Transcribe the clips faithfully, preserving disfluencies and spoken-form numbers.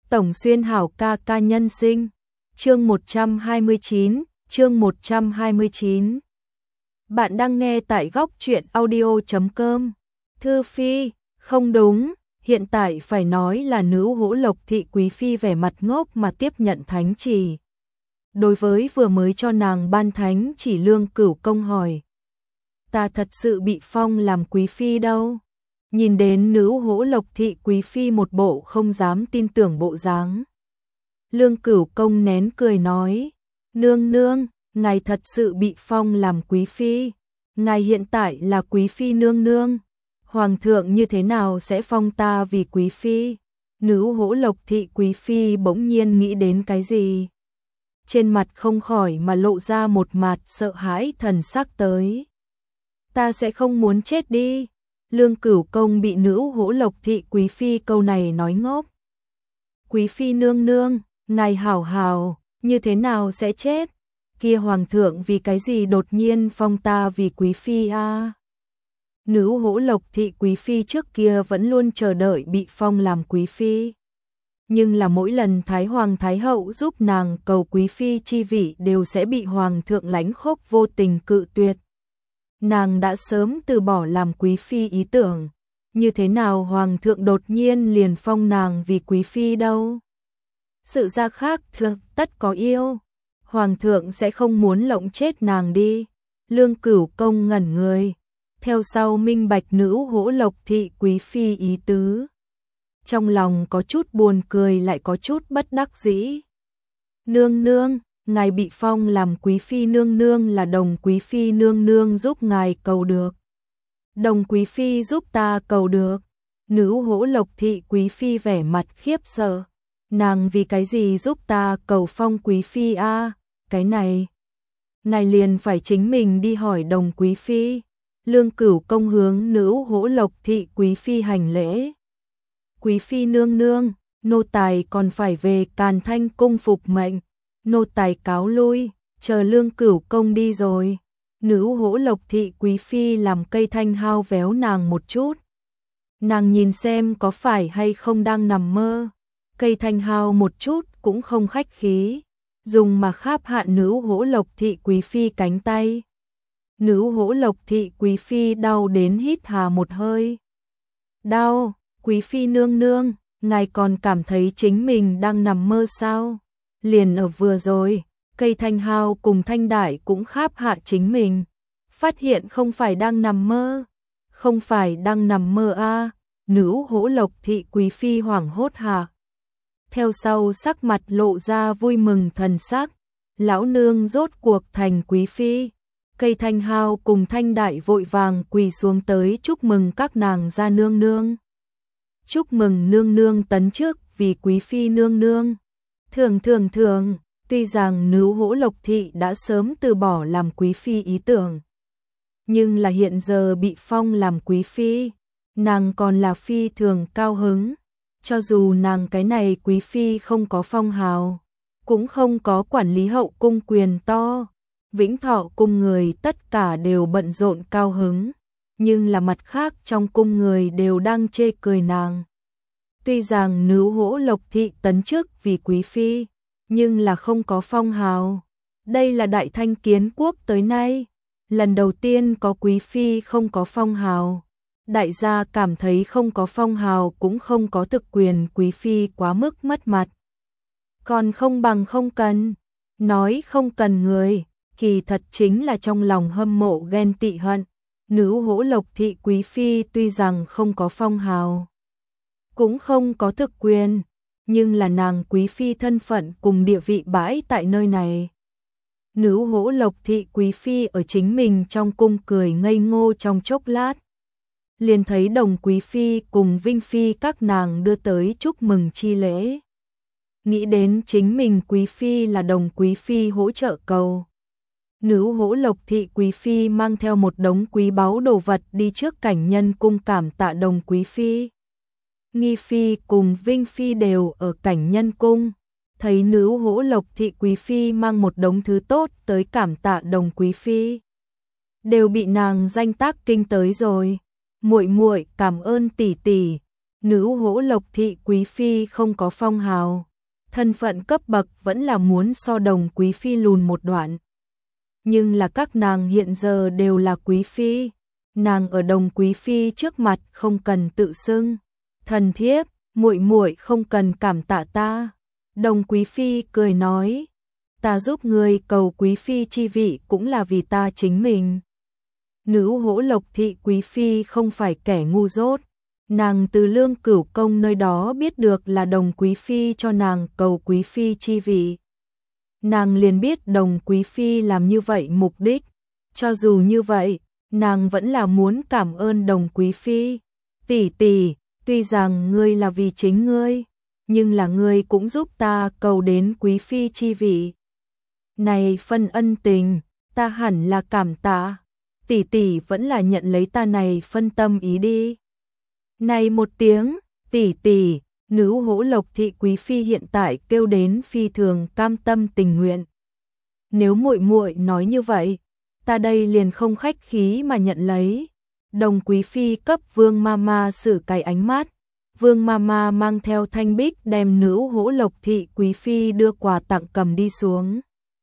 Tổng Xuyên hảo ca ca nhân sinh. Chương một trăm hai mươi chín, chương một trăm hai mươi chín. Bạn đang nghe tại góc truyện audio chấm com. Thư Phi, không đúng, hiện tại phải nói là nữ Hỗ Lộc thị quý phi vẻ mặt ngốc mà tiếp nhận thánh chỉ. Đối với vừa mới cho nàng ban thánh chỉ Lương Cửu Công hỏi: "Ta thật sự bị phong làm quý phi đâu?" Nhìn đến nữ Hỗ Lộc thị quý phi một bộ không dám tin tưởng bộ dáng, Lương Cửu Công nén cười nói: "Nương nương, ngài thật sự bị phong làm quý phi, ngài hiện tại là quý phi nương nương, hoàng thượng như thế nào sẽ phong ta vì quý phi?" Nữ Hỗ Lộc thị quý phi bỗng nhiên nghĩ đến cái gì, trên mặt không khỏi mà lộ ra một mặt sợ hãi thần sắc tới. "Ta sẽ không muốn chết đi." Lương Cửu Công bị nữ Hỗ Lộc thị quý phi câu này nói ngốc. "Quý phi nương nương, ngài hảo hảo, như thế nào sẽ chết? Kia hoàng thượng vì cái gì đột nhiên phong ta vì quý phi a?" À? Nữ Hỗ Lộc thị quý phi trước kia vẫn luôn chờ đợi bị phong làm quý phi, nhưng là mỗi lần Thái Hoàng Thái Hậu giúp nàng cầu quý phi chi vị đều sẽ bị hoàng thượng lãnh khốc vô tình cự tuyệt. Nàng đã sớm từ bỏ làm quý phi ý tưởng, như thế nào hoàng thượng đột nhiên liền phong nàng vì quý phi đâu? Sự ra khác thường tất có yêu, hoàng thượng sẽ không muốn lộng chết nàng đi. Lương Cửu Công ngẩn người, theo sau minh bạch nữ Hỗ Lộc thị quý phi ý tứ. Trong lòng có chút buồn cười lại có chút bất đắc dĩ. "Nương nương, ngài bị phong làm quý phi nương nương là Đồng quý phi nương nương giúp ngài cầu được." "Đồng quý phi giúp ta cầu được?" Nữ Hỗ Lộc thị quý phi vẻ mặt khiếp sợ. "Nàng vì cái gì giúp ta cầu phong quý phi a? À? Cái này, ngài liền phải chính mình đi hỏi Đồng quý phi." Lương Cửu Công hướng nữ Hỗ Lộc thị quý phi hành lễ. "Quý phi nương nương, nô tài còn phải về Càn Thanh cung phục mệnh, nô tài cáo lui." Chờ Lương Cửu Công đi rồi, nữ Hỗ Lộc thị quý phi làm cây thanh hao véo nàng một chút. Nàng nhìn xem có phải hay không đang nằm mơ. Cây thanh hao một chút cũng không khách khí, dùng mà kháp hạ nữ Hỗ Lộc thị quý phi cánh tay. Nữ Hỗ Lộc thị quý phi đau đến hít hà một hơi. "Đau, quý phi nương nương, ngài còn cảm thấy chính mình đang nằm mơ sao? Liền ở vừa rồi, cây thanh hao cùng thanh đại cũng kháp hạ chính mình, phát hiện không phải đang nằm mơ, không phải đang nằm mơ a." À. Nữ Hỗ Lộc thị quý phi hoảng hốt hạ, theo sau sắc mặt lộ ra vui mừng thần sắc. "Lão nương rốt cuộc thành quý phi." Cây thanh hao cùng thanh đại vội vàng quỳ xuống tới chúc mừng các nàng gia nương nương. "Chúc mừng nương nương tấn chức vì quý phi nương nương." Thường thường thường, tuy rằng nữ Hỗ Lộc thị đã sớm từ bỏ làm quý phi ý tưởng, nhưng là hiện giờ bị phong làm quý phi, nàng còn là phi thường cao hứng. Cho dù nàng cái này quý phi không có phong hào, cũng không có quản lý hậu cung quyền to, Vĩnh Thọ cung người tất cả đều bận rộn cao hứng, nhưng là mặt khác trong cung người đều đang chê cười nàng. Tuy rằng nữ Hỗ Lộc thị tấn chức vì quý phi, nhưng là không có phong hào. Đây là Đại Thanh kiến quốc tới nay, lần đầu tiên có quý phi không có phong hào. Đại gia cảm thấy không có phong hào cũng không có thực quyền quý phi quá mức mất mặt. Còn không bằng không cần, nói không cần người, kỳ thật chính là trong lòng hâm mộ ghen tị hận. Nữ Hỗ Lộc thị quý phi tuy rằng không có phong hào, cũng không có thực quyền, nhưng là nàng quý phi thân phận cùng địa vị bãi tại nơi này. Nữ Hỗ Lộc thị quý phi ở chính mình trong cung cười ngây ngô trong chốc lát, liền thấy Đồng quý phi cùng Vinh phi các nàng đưa tới chúc mừng chi lễ. Nghĩ đến chính mình quý phi là Đồng quý phi hỗ trợ cầu, nữ Hỗ Lộc thị quý phi mang theo một đống quý báu đồ vật đi trước Cảnh Nhân cung cảm tạ Đồng quý phi. Nghi phi cùng Vinh phi đều ở Cảnh Nhân cung, thấy nữ Hỗ Lộc thị quý phi mang một đống thứ tốt tới cảm tạ Đồng quý phi, đều bị nàng danh tác kinh tới rồi. "Muội muội cảm ơn tỷ tỷ." Nữ hỗ lộc thị quý phi không có phong hào, thân phận cấp bậc vẫn là muốn so đồng quý phi lùn một đoạn. Nhưng là các nàng hiện giờ đều là quý phi, nàng ở đồng quý phi trước mặt không cần tự xưng, thần thiếp, muội muội không cần cảm tạ ta. Đồng quý phi cười nói, ta giúp người cầu quý phi chi vị cũng là vì ta chính mình. Nữ hỗ lộc thị quý phi không phải kẻ ngu dốt, nàng từ Lương Cửu Công nơi đó biết được là đồng quý phi cho nàng cầu quý phi chi vị. Nàng liền biết đồng quý phi làm như vậy mục đích, cho dù như vậy, nàng vẫn là muốn cảm ơn đồng quý phi. Tỷ tỷ, tuy rằng ngươi là vì chính ngươi, nhưng là ngươi cũng giúp ta cầu đến quý phi chi vị. Này phân ân tình, ta hẳn là cảm tạ. Tỷ tỷ vẫn là nhận lấy ta này phân tâm ý đi. Này một tiếng, tỷ tỷ, nữ hỗ lộc thị quý phi hiện tại kêu đến phi thường cam tâm tình nguyện. Nếu muội muội nói như vậy, ta đây liền không khách khí mà nhận lấy. Đồng quý phi cấp Vương Mama xử cái ánh mắt. Vương Mama mang theo thanh bích đem nữ hỗ lộc thị quý phi đưa quà tặng cầm đi xuống.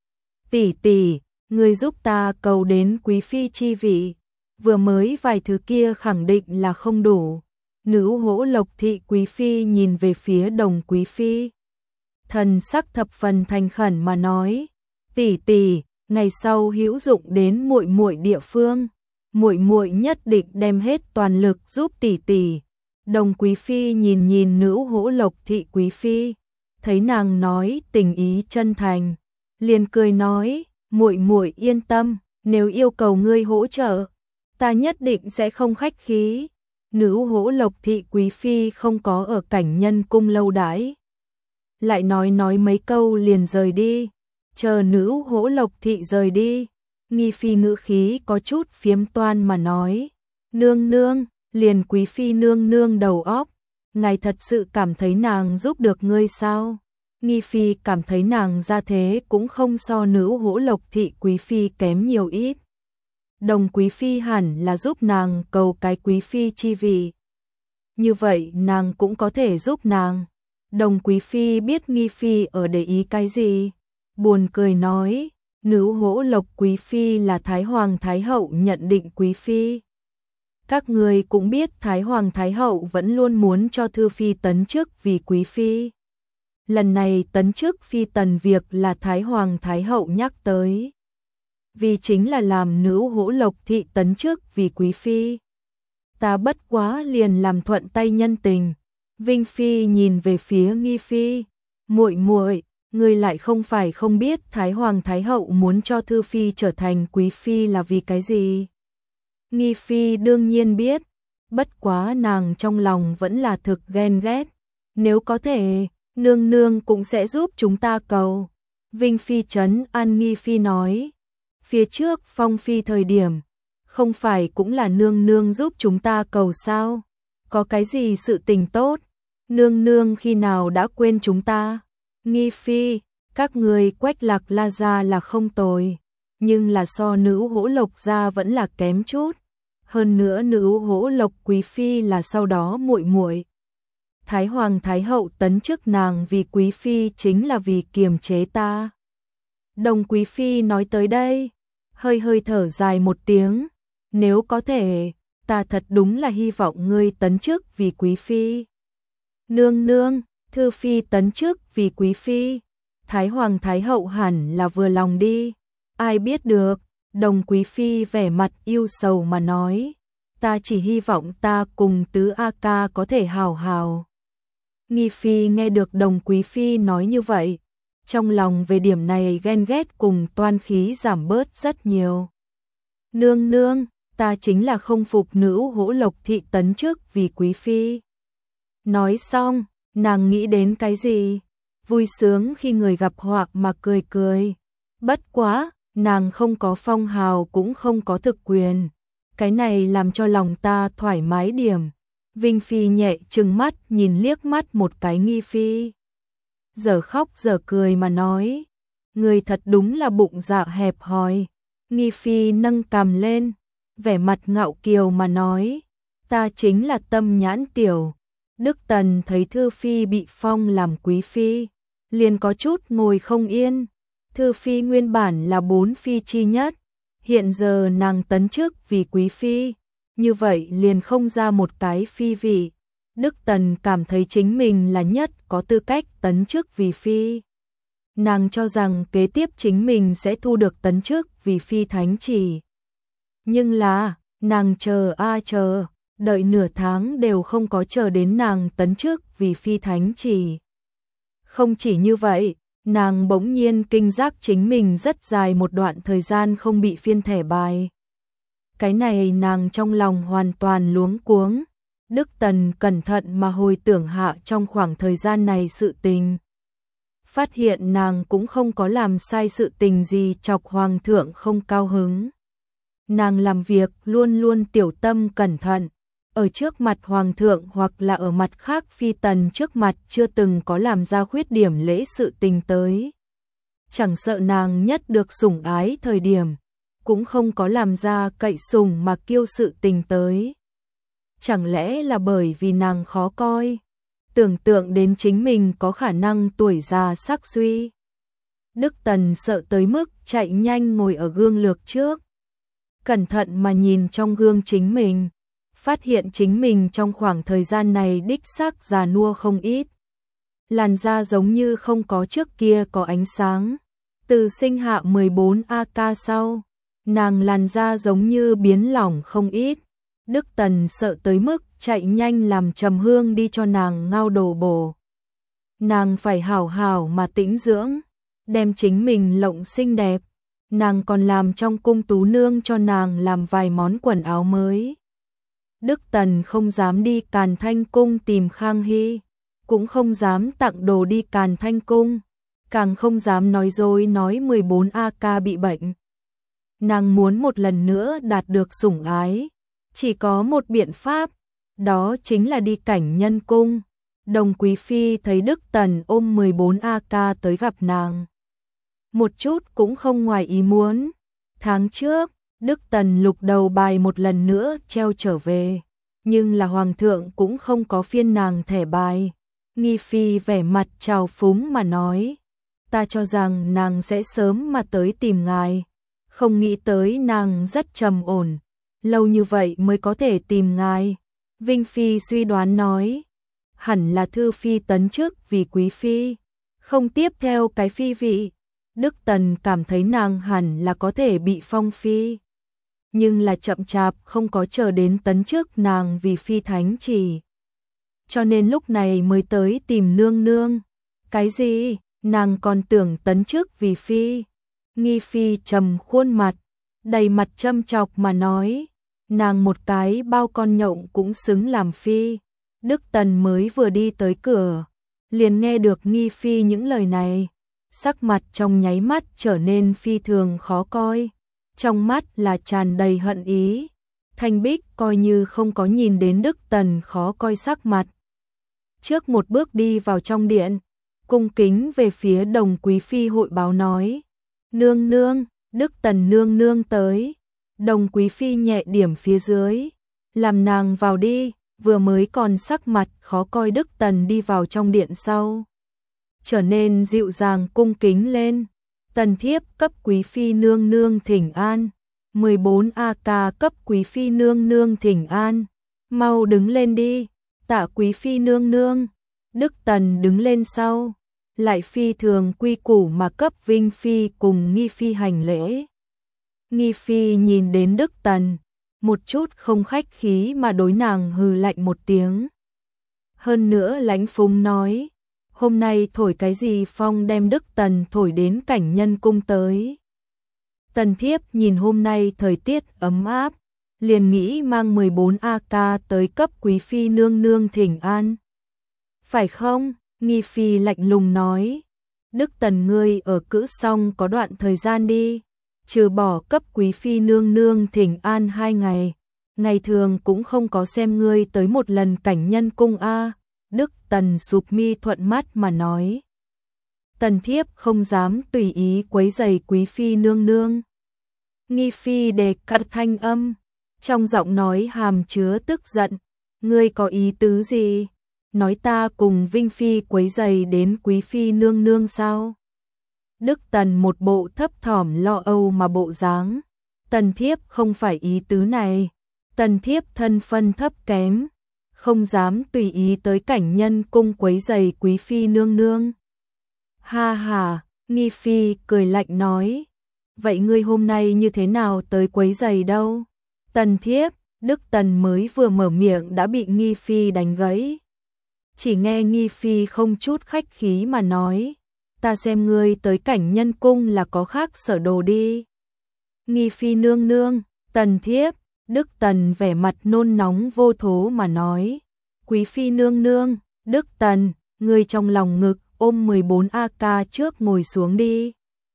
Tỷ tỷ, người giúp ta cầu đến quý phi chi vị, vừa mới vài thứ kia khẳng định là không đủ. Nữ hỗ lộc thị quý phi nhìn về phía đồng quý phi, thần sắc thập phần thành khẩn mà nói, tỷ tỷ, ngày sau hữu dụng đến muội muội địa phương, muội muội nhất định đem hết toàn lực giúp tỷ tỷ. Đồng quý phi nhìn nhìn nữ hỗ lộc thị quý phi, thấy nàng nói tình ý chân thành, liền cười nói, muội muội yên tâm, nếu yêu cầu ngươi hỗ trợ, ta nhất định sẽ không khách khí. Nữ hỗ lộc thị quý phi không có ở cảnh nhân cung lâu đãi, lại nói nói mấy câu liền rời đi. Chờ nữ hỗ lộc thị rời đi, Nghi phi ngữ khí có chút phiếm toan mà nói, nương nương, liền quý phi nương nương đầu óc, ngài thật sự cảm thấy nàng giúp được ngươi sao? Nghi phi cảm thấy nàng ra thế cũng không so nữ hỗ lộc thị quý phi kém nhiều ít. Đồng quý phi hẳn là giúp nàng cầu cái quý phi chi vị. Như vậy nàng cũng có thể giúp nàng. Đồng quý phi biết Nghi phi ở để ý cái gì, buồn cười nói, nữ hỗ lộc quý phi là Thái Hoàng Thái Hậu nhận định quý phi. Các người cũng biết Thái Hoàng Thái Hậu vẫn luôn muốn cho Thư Phi tấn chức vì quý phi. Lần này tấn chức phi tần việc là Thái Hoàng Thái Hậu nhắc tới, vì chính là làm nữ hỗ lộc thị tấn chức vì quý phi. Ta bất quá liền làm thuận tay nhân tình. Vinh phi nhìn về phía Nghi phi, muội muội, ngươi lại không phải không biết Thái Hoàng Thái Hậu muốn cho Thư Phi trở thành quý phi là vì cái gì? Nghi phi đương nhiên biết, bất quá nàng trong lòng vẫn là thực ghen ghét. Nếu có thể, nương nương cũng sẽ giúp chúng ta cầu. Vinh phi trấn an Nghi phi nói, phía trước Phong phi thời điểm, không phải cũng là nương nương giúp chúng ta cầu sao? Có cái gì sự tình tốt? Nương nương khi nào đã quên chúng ta? Nghi phi, các người Quách Lạc La gia là không tồi, nhưng là so nữ hỗ lộc gia vẫn là kém chút. Hơn nữa nữ hỗ lộc quý phi là sau đó muội muội. Thái Hoàng Thái Hậu tấn chức nàng vì quý phi chính là vì kiềm chế ta. Đồng quý phi nói tới đây, hơi hơi thở dài một tiếng, nếu có thể, ta thật đúng là hy vọng ngươi tấn chức vì quý phi. Nương nương, Thư Phi tấn chức vì quý phi, Thái Hoàng Thái Hậu hẳn là vừa lòng đi. Ai biết được, đồng quý phi vẻ mặt yêu sầu mà nói, ta chỉ hy vọng ta cùng tứ A ca có thể hào hào. Nghi phi nghe được đồng quý phi nói như vậy, trong lòng về điểm này ghen ghét cùng toan khí giảm bớt rất nhiều. Nương nương, ta chính là không phục nữ hỗ lộc thị tấn chức vì quý phi. Nói xong, nàng nghĩ đến cái gì? Vui sướng khi người gặp họa mà cười cười. Bất quá, nàng không có phong hào cũng không có thực quyền. Cái này làm cho lòng ta thoải mái điểm. Vinh phi nhẹ trừng mắt nhìn liếc mắt một cái Nghi phi. Giờ khóc giờ cười mà nói, người thật đúng là bụng dạ hẹp hòi. Nghi phi nâng cằm lên, vẻ mặt ngạo kiều mà nói, ta chính là tâm nhãn tiểu. Đức Tần thấy Thư Phi bị phong làm quý phi, liền có chút ngồi không yên. Thư Phi nguyên bản là bốn phi chi nhất, hiện giờ nàng tấn chức vì quý phi, như vậy liền không ra một cái phi vị. Đức Tần cảm thấy chính mình là nhất có tư cách tấn chức vì phi. Nàng cho rằng kế tiếp chính mình sẽ thu được tấn chức vì phi thánh chỉ. Nhưng là, nàng chờ a chờ, đợi nửa tháng đều không có chờ đến nàng tấn chức vì phi thánh chỉ. Không chỉ như vậy, nàng bỗng nhiên kinh giác chính mình rất dài một đoạn thời gian không bị phiên thẻ bài. Cái này nàng trong lòng hoàn toàn luống cuống. Đức Tần cẩn thận mà hồi tưởng hạ trong khoảng thời gian này sự tình. Phát hiện nàng cũng không có làm sai sự tình gì chọc hoàng thượng không cao hứng. Nàng làm việc luôn luôn tiểu tâm cẩn thận, ở trước mặt hoàng thượng hoặc là ở mặt khác phi tần trước mặt chưa từng có làm ra khuyết điểm lễ sự tình tới. Chẳng sợ nàng nhất được sủng ái thời điểm, cũng không có làm ra cậy sủng mà kiêu sự tình tới. Chẳng lẽ là bởi vì nàng khó coi, tưởng tượng đến chính mình có khả năng tuổi già sắc suy. Đức Tần sợ tới mức chạy nhanh ngồi ở gương lược trước, cẩn thận mà nhìn trong gương chính mình, phát hiện chính mình trong khoảng thời gian này đích xác già nua không ít. Làn da giống như không có trước kia có ánh sáng. Từ sinh hạ mười bốn A K sau, nàng làn da giống như biến lỏng không ít. Đức Tần sợ tới mức chạy nhanh làm Trầm Hương đi cho nàng ngao đồ bổ. Nàng phải hảo hảo mà tĩnh dưỡng, đem chính mình lộng xinh đẹp. Nàng còn làm trong cung tú nương cho nàng làm vài món quần áo mới. Đức Tần không dám đi Càn Thanh Cung tìm Khang Hy, cũng không dám tặng đồ đi Càn Thanh Cung, càng không dám nói dối nói mười bốn A K bị bệnh. Nàng muốn một lần nữa đạt được sủng ái, chỉ có một biện pháp, đó chính là đi Cảnh Nhân Cung. Đồng Quý Phi thấy Đức Tần ôm mười bốn A K tới gặp nàng, một chút cũng không ngoài ý muốn. Tháng trước, Đức Tần lục đầu bài một lần nữa treo trở về, nhưng là hoàng thượng cũng không có phiên nàng thẻ bài. Nghi Phi vẻ mặt trào phúng mà nói, ta cho rằng nàng sẽ sớm mà tới tìm ngài, không nghĩ tới nàng rất trầm ổn, lâu như vậy mới có thể tìm ngài. Vinh Phi suy đoán nói, hẳn là Thư Phi tấn chức vì quý phi, không tiếp theo cái phi vị. Đức Tần cảm thấy nàng hẳn là có thể bị phong phi, nhưng là chậm chạp không có chờ đến tấn chức nàng vì phi thánh chỉ. Cho nên lúc này mới tới tìm nương nương. Cái gì? Nàng còn tưởng tấn chức vì phi. Nghi Phi trầm khuôn mặt, đầy mặt châm chọc mà nói, nàng một cái bao con nhộng cũng xứng làm phi. Đức Tần mới vừa đi tới cửa, liền nghe được Nghi Phi những lời này, sắc mặt trong nháy mắt trở nên phi thường khó coi, trong mắt là tràn đầy hận ý. Thanh Bích coi như không có nhìn đến Đức Tần khó coi sắc mặt, trước một bước đi vào trong điện, cung kính về phía Đồng Quý Phi hội báo nói, nương nương, Đức Tần nương nương tới. Đồng Quý Phi nhẹ điểm phía dưới, làm nàng vào đi. Vừa mới còn sắc mặt khó coi Đức Tần đi vào trong điện sau, trở nên dịu dàng cung kính lên. Tần thiếp cấp Quý Phi nương nương thỉnh an. mười bốn A K cấp Quý Phi nương nương thỉnh an. Mau đứng lên đi, tạ Quý Phi nương nương. Đức Tần đứng lên sau, lại phi thường quy củ mà cấp Vinh Phi cùng Nghi Phi hành lễ. Nghi Phi nhìn đến Đức Tần, một chút không khách khí mà đối nàng hừ lạnh một tiếng. Hơn nữa Lãnh Phúng nói, hôm nay thổi cái gì phong đem Đức Tần thổi đến Cảnh Nhân Cung tới. Tần thiếp nhìn hôm nay thời tiết ấm áp, liền nghĩ mang mười bốn A K tới cấp Quý Phi nương nương thỉnh an. Phải không? Nghi Phi lạnh lùng nói, Đức Tần ngươi ở cữ xong có đoạn thời gian đi, trừ bỏ cấp Quý Phi nương nương thỉnh an hai ngày, ngày thường cũng không có xem ngươi tới một lần Cảnh Nhân Cung a. Đức Tần sụp mi thuận mắt mà nói, tần thiếp không dám tùy ý quấy rầy Quý Phi nương nương. Nghi Phi đề cất thanh âm, trong giọng nói hàm chứa tức giận, ngươi có ý tứ gì? nói ta cùng Vinh Phi quấy giày đến Quý Phi nương nương sao? Đức Tần một bộ thấp thỏm lo âu mà bộ dáng. Tần thiếp không phải ý tứ này. Tần thiếp thân phân thấp kém, không dám tùy ý tới cảnh nhân cung quấy giày Quý Phi nương nương. Ha ha, Nghi Phi cười lạnh nói. Vậy ngươi hôm nay như thế nào tới quấy giày đâu? Tần thiếp, Đức Tần mới vừa mở miệng đã bị Nghi Phi đánh gãy. Chỉ nghe Nghi Phi không chút khách khí mà nói. Ta xem ngươi tới cảnh nhân cung là có khác sở đồ đi. Nghi Phi nương nương, Tần thiếp, Đức Tần vẻ mặt nôn nóng vô thố mà nói. Quý Phi nương nương, Đức Tần, ngươi trong lòng ngực ôm mười bốn A K trước ngồi xuống đi.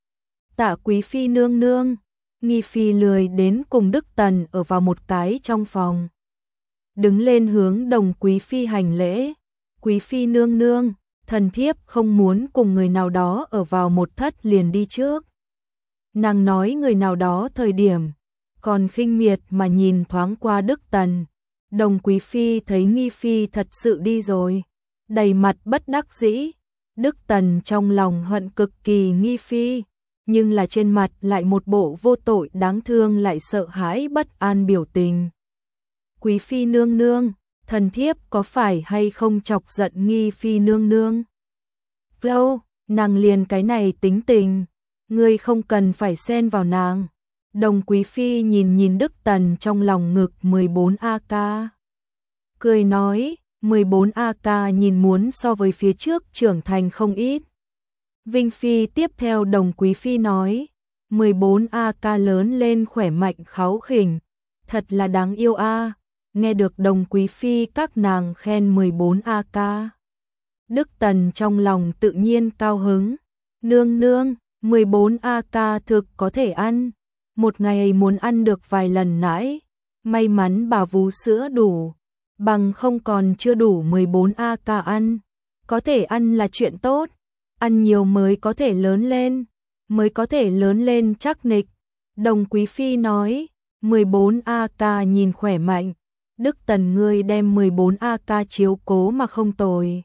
Tạ Quý Phi nương nương. Nghi Phi lười đến cùng Đức Tần ở vào một cái trong phòng. Đứng lên hướng Đồng Quý Phi hành lễ. Quý Phi nương nương, thần thiếp không muốn cùng người nào đó ở vào một thất liền đi trước. Nàng nói người nào đó thời điểm, còn khinh miệt mà nhìn thoáng qua Đức Tần. Đồng Quý Phi thấy Nghi Phi thật sự đi rồi, đầy mặt bất đắc dĩ. Đức Tần trong lòng hận cực kỳ Nghi Phi, nhưng là trên mặt lại một bộ vô tội đáng thương lại sợ hãi bất an biểu tình. Quý Phi nương nương, thần thiếp có phải hay không chọc giận Nghi Phi nương nương? Đâu, nàng liền cái này tính tình, ngươi không cần phải xen vào nàng. Đồng Quý Phi nhìn nhìn Đức Tần trong lòng ngực mười bốn A K. Cười nói, mười bốn A K nhìn muốn so với phía trước trưởng thành không ít. Vinh Phi tiếp theo Đồng Quý Phi nói, mười bốn A K lớn lên khỏe mạnh kháu khỉnh, thật là đáng yêu a. Nghe được Đồng Quý Phi các nàng khen mười bốn A K. Đức Tần trong lòng tự nhiên cao hứng. Nương nương, mười bốn A K thực có thể ăn. Một ngày muốn ăn được vài lần nãi. May mắn bà vú sữa đủ. Bằng không còn chưa đủ mười bốn A K ăn. Có thể ăn là chuyện tốt. Ăn nhiều mới có thể lớn lên. Mới có thể lớn lên chắc nịch. Đồng Quý Phi nói, mười bốn A K nhìn khỏe mạnh. Đức Tần ngươi đem mười bốn A K chiếu cố mà không tồi.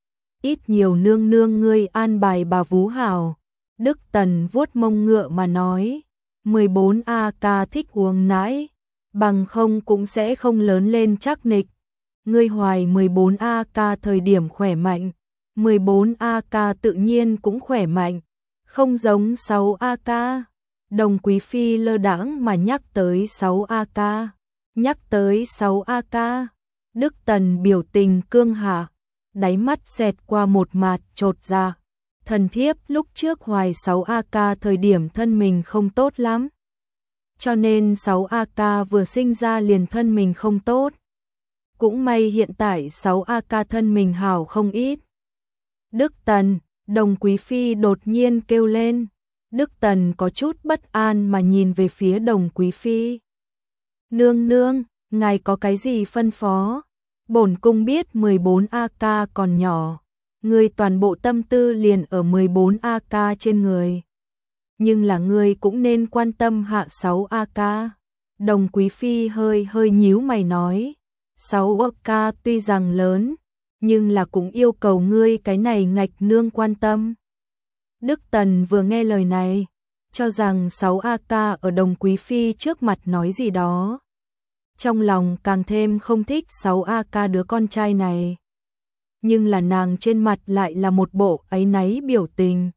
Ít nhiều nương nương ngươi an bài bà vú hảo. Đức Tần vuốt mông ngựa mà nói, mười bốn A K thích uống nãi, bằng không cũng sẽ không lớn lên chắc nịch. Ngươi hoài mười bốn A K thời điểm khỏe mạnh, mười bốn A K tự nhiên cũng khỏe mạnh, không giống sáu A K. Đồng Quý Phi lơ đãng mà nhắc tới sáu A K. Nhắc tới sáu A K, Đức Tần biểu tình cương hạ, đáy mắt xẹt qua một mạt chột dạ. Thần thiếp lúc trước hoài sáu A K thời điểm thân mình không tốt lắm. Cho nên sáu A K vừa sinh ra liền thân mình không tốt. Cũng may hiện tại sáu A K thân mình hảo không ít. Đức Tần, Đồng Quý Phi đột nhiên kêu lên. Đức Tần có chút bất an mà nhìn về phía Đồng Quý Phi. Nương nương, ngài có cái gì phân phó? Bổn cung biết mười bốn A K còn nhỏ, ngươi toàn bộ tâm tư liền ở mười bốn A K trên người. Nhưng là ngươi cũng nên quan tâm hạ sáu A K. Đồng Quý Phi hơi hơi nhíu mày nói, sáu A K tuy rằng lớn, nhưng là cũng yêu cầu ngươi cái này ngạch nương quan tâm. Đức Tần vừa nghe lời này, cho rằng sáu A K ở Đồng Quý Phi trước mặt nói gì đó. Trong lòng càng thêm không thích sáu A K đứa con trai này. Nhưng là nàng trên mặt lại là một bộ áy náy biểu tình.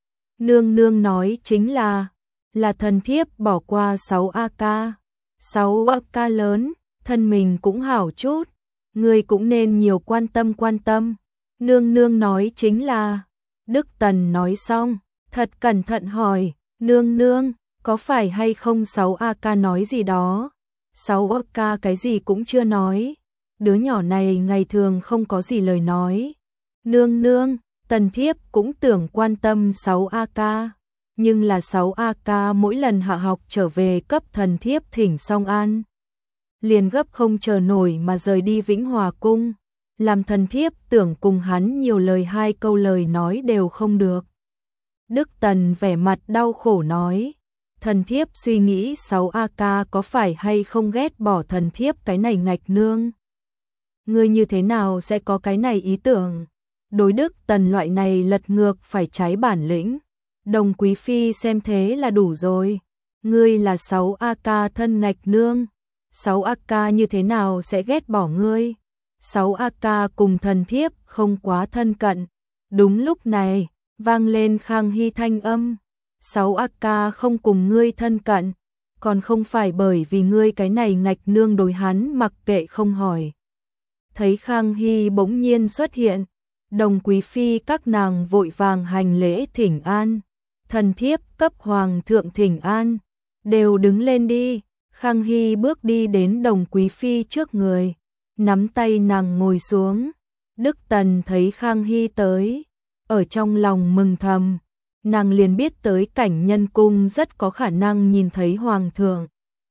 Nương nương nói chính là, là thần thiếp bỏ qua sáu A K. sáu A K lớn, thân mình cũng hảo chút. Người cũng nên nhiều quan tâm quan tâm. Nương nương nói chính là, Đức Tần nói xong, thật cẩn thận hỏi, nương nương, có phải hay không sáu A K nói gì đó? sáu A K cái gì cũng chưa nói. Đứa nhỏ này ngày thường không có gì lời nói. Nương nương, tần thiếp cũng tưởng quan tâm sáu A K. Nhưng là sáu A K mỗi lần hạ học trở về cấp thần thiếp thỉnh xong an. Liền gấp không chờ nổi mà rời đi Vĩnh Hòa Cung. Làm thần thiếp tưởng cùng hắn nhiều lời hai câu lời nói đều không được. Đức Tần vẻ mặt đau khổ nói. Thần thiếp suy nghĩ sáu A K có phải hay không ghét bỏ thần thiếp cái này ngạch nương. ngươi như thế nào sẽ có cái này ý tưởng? Đối Đức Tần loại này lật ngược phải trái bản lĩnh. Đồng Quý Phi xem thế là đủ rồi. Ngươi là sáu A ca thân ngạch nương. sáu A ca như thế nào sẽ ghét bỏ ngươi? sáu A ca cùng thần thiếp không quá thân cận. Đúng lúc này, vang lên Khang Hy thanh âm. sáu A ca không cùng ngươi thân cận, còn không phải bởi vì ngươi cái này ngạch nương đối hắn mặc kệ không hỏi. Thấy Khang Hy bỗng nhiên xuất hiện, Đồng Quý Phi các nàng vội vàng hành lễ thỉnh an. Thần thiếp cấp hoàng thượng thỉnh an, đều đứng lên đi. Khang Hy bước đi đến Đồng Quý Phi trước người, nắm tay nàng ngồi xuống. Đức Tần thấy Khang Hy tới, ở trong lòng mừng thầm, nàng liền biết tới Cảnh Nhân Cung rất có khả năng nhìn thấy hoàng thượng.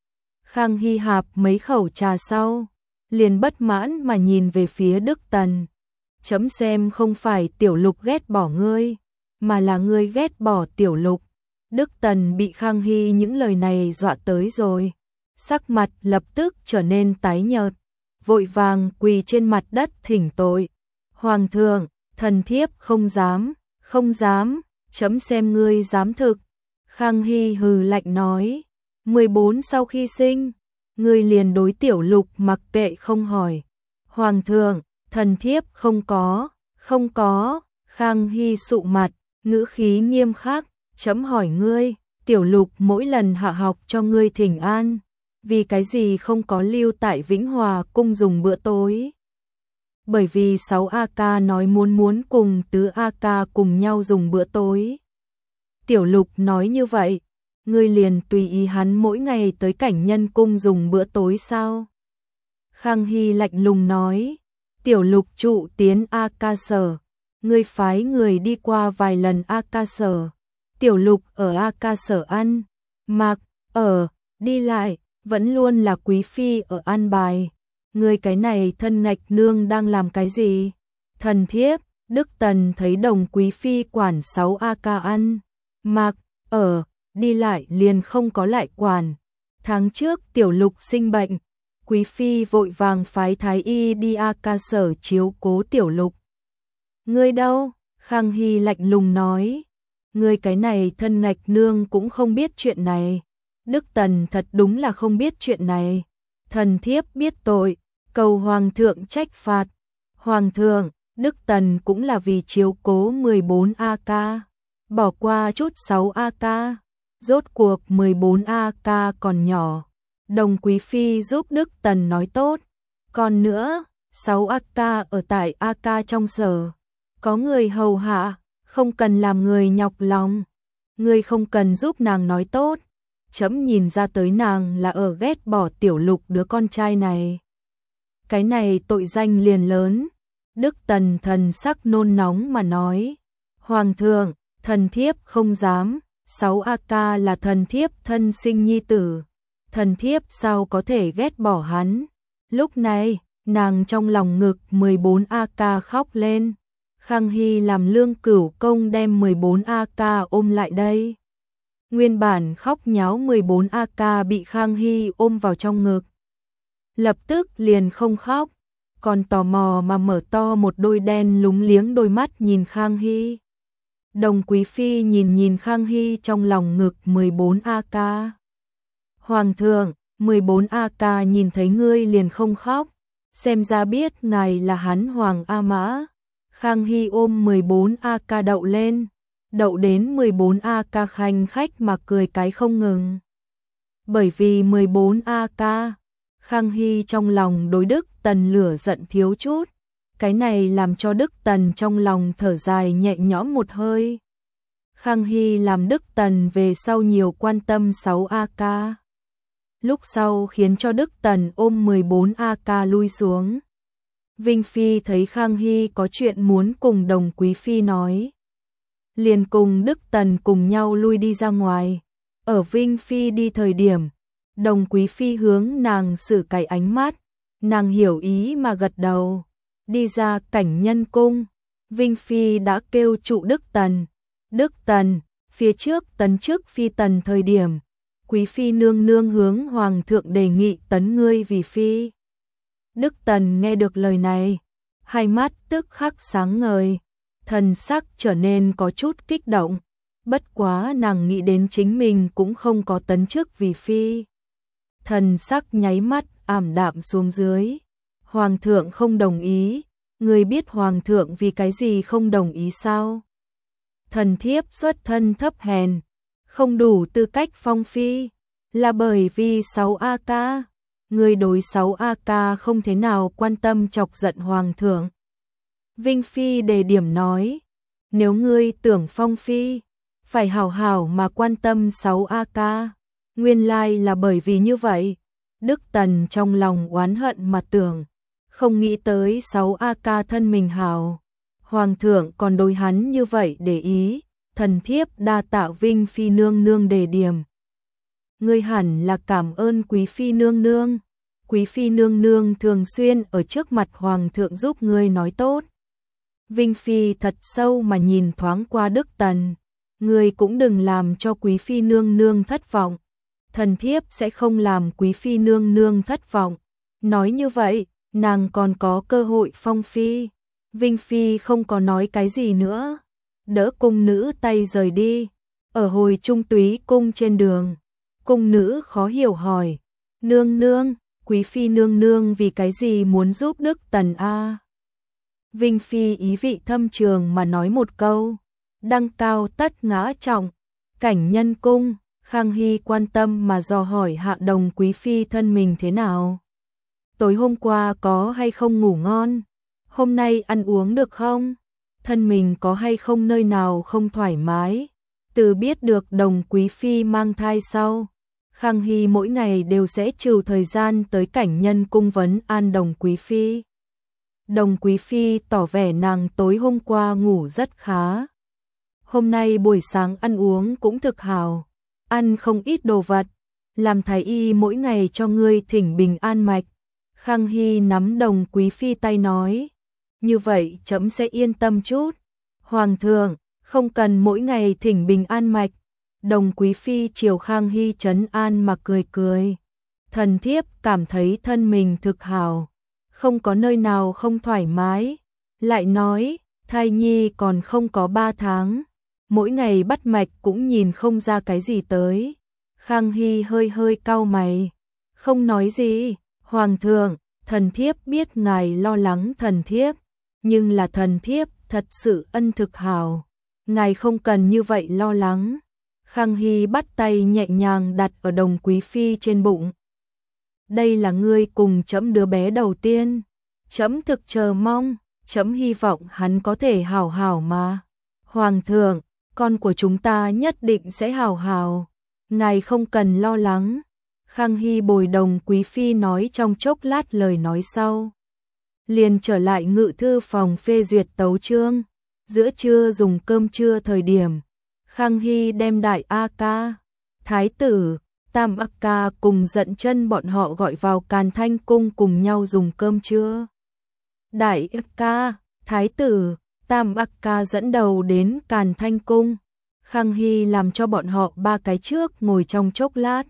Khang Hy hạp mấy khẩu trà sau, liền bất mãn mà nhìn về phía Đức Tần. Chấm xem không phải Tiểu Lục ghét bỏ ngươi, mà là ngươi ghét bỏ Tiểu Lục. Đức Tần bị Khang Hy những lời này dọa tới rồi, sắc mặt lập tức trở nên tái nhợt, vội vàng quỳ trên mặt đất thỉnh tội. Hoàng thượng, thần thiếp không dám, không dám, chấm xem ngươi dám thực. Khang Hy hừ lạnh nói, mười bốn sau khi sinh, ngươi liền đối Tiểu Lục mặc kệ không hỏi. Hoàng thượng, thần thiếp không có, không có. Khang Hy sụ mặt, ngữ khí nghiêm khắc, chấm hỏi ngươi, Tiểu Lục mỗi lần hạ học cho ngươi thỉnh an, vì cái gì không có lưu tại Vĩnh Hòa cung dùng bữa tối? Bởi vì sáu A ca nói muốn muốn cùng tứ A ca cùng nhau dùng bữa tối. Tiểu Lục nói như vậy, ngươi liền tùy ý hắn mỗi ngày tới Cảnh Nhân Cung dùng bữa tối sao? Khang Hy lạnh lùng nói, Tiểu Lục trụ tiến A ca sở, ngươi phái người đi qua vài lần A ca sở. Tiểu Lục ở A ca sở ăn, mặc, ở, đi lại, vẫn luôn là Quý Phi ở an bài. Ngươi cái này thân ngạch nương đang làm cái gì? Thần thiếp, Đức Tần thấy Đồng Quý Phi quản sáu A ca ăn, mặc, ở, đi lại liền không có lại quản. Tháng trước Tiểu Lục sinh bệnh, Quý Phi vội vàng phái thái y đi A ca sở chiếu cố Tiểu Lục. Ngươi đâu? Khang Hy lạnh lùng nói, ngươi cái này thân ngạch nương cũng không biết chuyện này. Đức Tần thật đúng là không biết chuyện này. Thần thiếp biết tội, cầu hoàng thượng trách phạt. Hoàng thượng, Đức Tần cũng là vì chiếu cố mười bốn A ca, bỏ qua chút sáu A ca. Rốt cuộc mười bốn A ca còn nhỏ, Đồng Quý Phi giúp Đức Tần nói tốt. Còn nữa, sáu A ca ở tại A ca trong sở, có người hầu hạ, không cần làm người nhọc lòng. Ngươi không cần giúp nàng nói tốt. Chấm nhìn ra tới nàng là ở ghét bỏ Tiểu Lục đứa con trai này. Cái này tội danh liền lớn. Đức Tần thần sắc nôn nóng mà nói, Hoàng thượng, thần thiếp không dám, sáu A ca là thần thiếp thân sinh nhi tử, thần thiếp sao có thể ghét bỏ hắn. Lúc này, nàng trong lòng ngực mười bốn A ca khóc lên. Khang Hy làm Lương Cửu Công đem mười bốn A ca ôm lại đây. Nguyên bản khóc nháo mười bốn A ca bị Khang Hy ôm vào trong ngực, lập tức liền không khóc, còn tò mò mà mở to một đôi đen lúng liếng đôi mắt nhìn Khang Hy. Đồng Quý Phi nhìn nhìn Khang Hy trong lòng ngực mười bốn A ca. Hoàng thượng, mười bốn A ca nhìn thấy ngươi liền không khóc, xem ra biết ngài là hắn Hoàng A Mã. Khang Hy ôm mười bốn A ca đậu lên, đậu đến mười bốn A ca khanh khách mà cười cái không ngừng. Bởi vì mười bốn A ca, Khang Hy trong lòng đối Đức Tần lửa giận thiếu chút, cái này làm cho Đức Tần trong lòng thở dài nhẹ nhõm một hơi. Khang Hy làm Đức Tần về sau nhiều quan tâm sáu A ca. Lúc sau khiến cho Đức Tần ôm mười bốn A ca lui xuống. Vinh Phi thấy Khang Hy có chuyện muốn cùng Đồng Quý Phi nói, liền cùng Đức Tần cùng nhau lui đi ra ngoài. Ở Vinh Phi đi thời điểm, Đồng Quý Phi hướng nàng xử cái ánh mắt, nàng hiểu ý mà gật đầu. Đi ra Cảnh Nhân Cung, Vinh Phi đã kêu trụ Đức Tần. Đức Tần, phía trước tấn chức Phi Tần thời điểm, Quý Phi nương nương hướng Hoàng thượng đề nghị tấn ngươi vì Phi. Đức Tần nghe được lời này, hai mắt tức khắc sáng ngời, thần sắc trở nên có chút kích động, bất quá nàng nghĩ đến chính mình cũng không có tấn chức vì phi. Thần sắc nháy mắt ảm đạm xuống dưới. Hoàng thượng không đồng ý, người biết hoàng thượng vì cái gì không đồng ý sao? Thần thiếp xuất thân thấp hèn, không đủ tư cách phong phi, là bởi vì sáu A ca, người đối sáu A ca không thế nào quan tâm chọc giận hoàng thượng. Vinh Phi đề điểm nói, nếu ngươi tưởng phong phi, phải hảo hảo mà quan tâm sáu A ca, nguyên lai là bởi vì như vậy. Đức Tần trong lòng oán hận mà tưởng, không nghĩ tới sáu A ca thân mình hảo, hoàng thượng còn đối hắn như vậy để ý, thần thiếp đa tạ Vinh Phi nương nương đề điểm. Ngươi hẳn là cảm ơn Quý Phi nương nương, Quý Phi nương nương thường xuyên ở trước mặt hoàng thượng giúp ngươi nói tốt. Vinh Phi thật sâu mà nhìn thoáng qua Đức Tần, ngươi cũng đừng làm cho Quý Phi nương nương thất vọng, thần thiếp sẽ không làm Quý Phi nương nương thất vọng. Nói như vậy, nàng còn có cơ hội phong phi. Vinh Phi không có nói cái gì nữa, đỡ cung nữ tay rời đi. Ở hồi Trung Túy cung trên đường, cung nữ khó hiểu hỏi, nương nương, Quý Phi nương nương vì cái gì muốn giúp Đức Tần a? Vinh Phi ý vị thâm trường mà nói một câu, đăng cao tất ngã trọng, cảnh nhân cung. Khang Hy quan tâm mà dò hỏi Hạ Đồng Quý Phi thân mình thế nào. Tối hôm qua có hay không ngủ ngon? Hôm nay ăn uống được không? Thân mình có hay không nơi nào không thoải mái? Từ biết được Đồng Quý Phi mang thai sau, Khang Hy mỗi ngày đều sẽ trừ thời gian tới cảnh nhân cung vấn an Đồng Quý Phi. Đồng Quý Phi tỏ vẻ nàng tối hôm qua ngủ rất khá. Hôm nay buổi sáng ăn uống cũng thực hào, ăn không ít đồ vật, làm thái y mỗi ngày cho ngươi thỉnh bình an mạch. Khang Hy nắm Đồng Quý Phi tay nói, như vậy trẫm sẽ yên tâm chút. Hoàng thượng, không cần mỗi ngày thỉnh bình an mạch. Đồng Quý Phi chiều Khang Hy trấn an mà cười cười. Thần thiếp cảm thấy thân mình thực hào, không có nơi nào không thoải mái. Lại nói, thai nhi còn không có ba tháng, mỗi ngày bắt mạch cũng nhìn không ra cái gì tới. Khang Hy hơi hơi cau mày, không nói gì. Hoàng thượng, thần thiếp biết ngài lo lắng thần thiếp, nhưng là thần thiếp thật sự ân thực hào, ngài không cần như vậy lo lắng. Khang Hy bắt tay nhẹ nhàng đặt ở Đồng Quý Phi trên bụng. Đây là ngươi cùng trẫm đứa bé đầu tiên, trẫm thực chờ mong, trẫm hy vọng hắn có thể hảo hảo mà. Hoàng thượng, con của chúng ta nhất định sẽ hảo hảo, ngài không cần lo lắng. Khang Hy bồi Đồng Quý Phi nói trong chốc lát lời nói sau, liền trở lại ngự thư phòng phê duyệt tấu chương. Giữa trưa dùng cơm trưa thời điểm, Khang Hy đem Đại A Ca, Thái tử, Tam A Ca cùng Dận Chân bọn họ gọi vào Càn Thanh cung cùng nhau dùng cơm trưa. Đại A Ca, Thái tử, Tam A Ca dẫn đầu đến Càn Thanh cung, Khang Hy làm cho bọn họ ba cái trước ngồi trong chốc lát,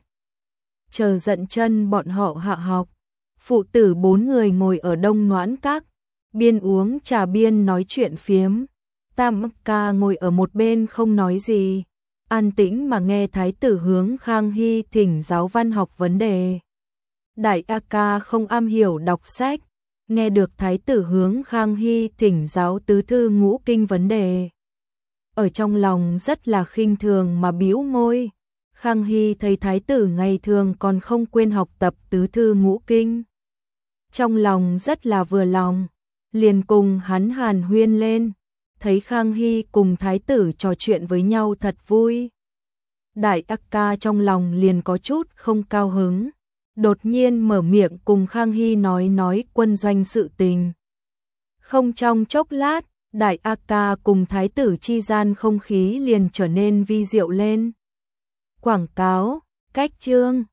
chờ Dận Chân bọn họ hạ học. Phụ tử bốn người ngồi ở Đông Noãn Các, biên uống trà biên nói chuyện phiếm. Tam A Ca ngồi ở một bên không nói gì, an tĩnh mà nghe thái tử hướng Khang Hy thỉnh giáo văn học vấn đề. Đại A Ca không am hiểu đọc sách, nghe được thái tử hướng Khang Hy thỉnh giáo tứ thư ngũ kinh vấn đề, ở trong lòng rất là khinh thường mà bĩu môi. Khang Hy thấy thái tử ngày thường còn không quên học tập tứ thư ngũ kinh, trong lòng rất là vừa lòng, liền cùng hắn hàn huyên lên. Thấy Khang Hy cùng thái tử trò chuyện với nhau thật vui, Đại A Ca trong lòng liền có chút không cao hứng, đột nhiên mở miệng cùng Khang Hy nói nói quân doanh sự tình. Không trong chốc lát, Đại A Ca cùng thái tử chi gian không khí liền trở nên vi diệu lên. Quảng cáo, cách chương